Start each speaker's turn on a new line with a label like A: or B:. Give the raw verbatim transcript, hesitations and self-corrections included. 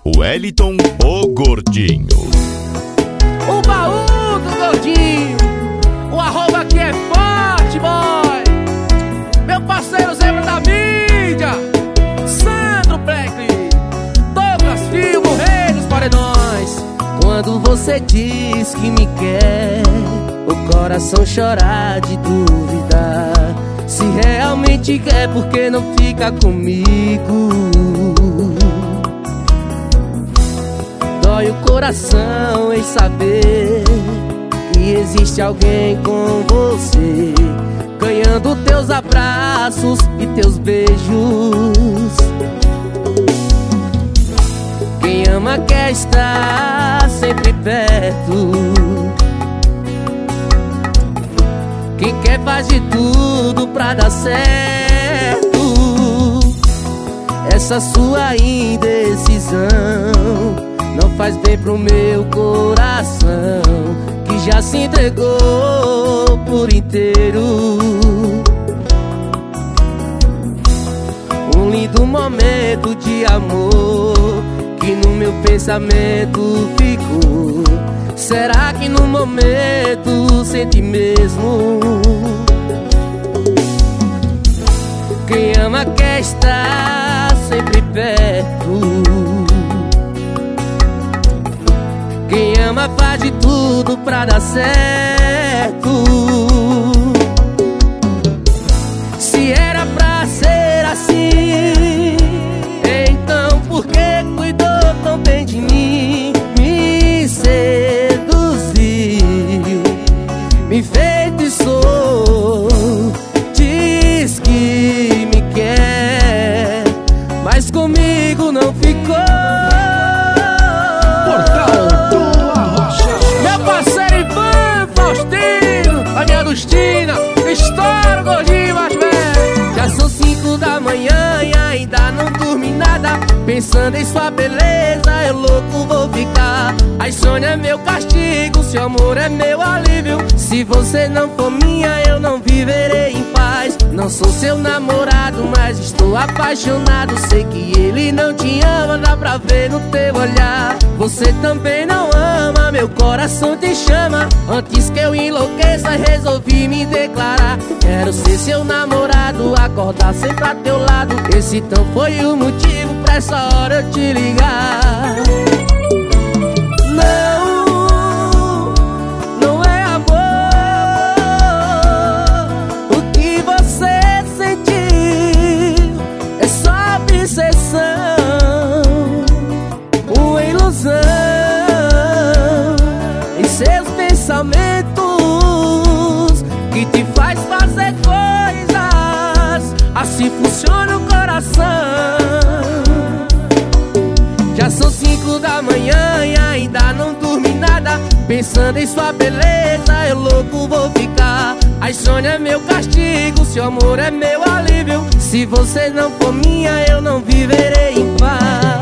A: Wellington, o Gordinho.
B: O baú do Gordinho, o arroba que é forte, boy. Meu parceiro Zé da mídia, Sandro Black, Douglas Filho, o rei dos paredões. Quando você diz que me quer, o coração chora de duvidar. Se realmente quer, por que não fica comigo? Dói o coração em saber que existe alguém com você, ganhando teus abraços e teus beijos. Quem ama quer estar sempre perto, quem quer faz de tudo pra dar certo. Essa sua indecisão não faz bem pro meu coração, que já se entregou por inteiro. Um lindo momento de amor que no meu pensamento ficou. Será que no momento sente mesmo? Quem ama quer estar sempre perto, quem ama faz de tudo pra dar certo. Se era pra ser assim, então por que cuidou tão bem de mim? Me seduziu, me enfeitiçou, diz que me quer, mas comigo não ficou. Estoura o Gordinho mais velho. Já são cinco da manhã e ainda não dormi nada, pensando em sua beleza, eu louco vou ficar. A insônia é meu castigo, seu amor é meu alívio. Se você não for minha, eu não viverei em paz. Não sou seu namorado, mas estou apaixonado. Sei que ele não te ama, dá pra ver no teu olhar. Você também não ama, meu coração te chama. Antes que eu enlouqueça, resolvi me declarar. Quero ser seu namorado, acordar sempre a teu lado. Esse então foi o motivo pra essa hora eu te ligar. Não, não é amor o que você sentiu, é só obsessão, uma ilusão em seus pensamentos que te faz fazer coisas. Assim funciona o coração. Já são cinco da manhã e ainda não dormi nada, pensando em sua beleza, eu louco vou ficar. A insônia é meu castigo, seu amor é meu alívio. Se você não for minha, eu não viverei em paz.